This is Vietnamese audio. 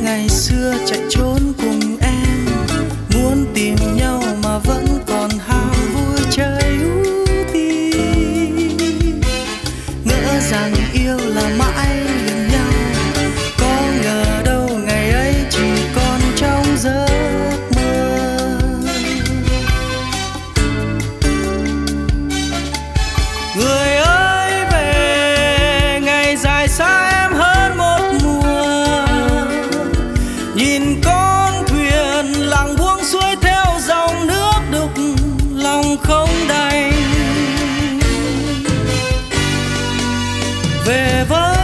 ngày xưa chạy trốn cùng em, muốn tìm nhau mà vẫn còn ham vui chơi tình. Ngỡ rằng yêu là mãi gần nhau, có ngờ đâu ngày ấy chỉ còn trong giấc mơ. Người ơi về, ngày dài xa em hơn một mùa. Nhìn con thuyền lặng buông xuôi theo dòng nước đục, lòng không đành. Về với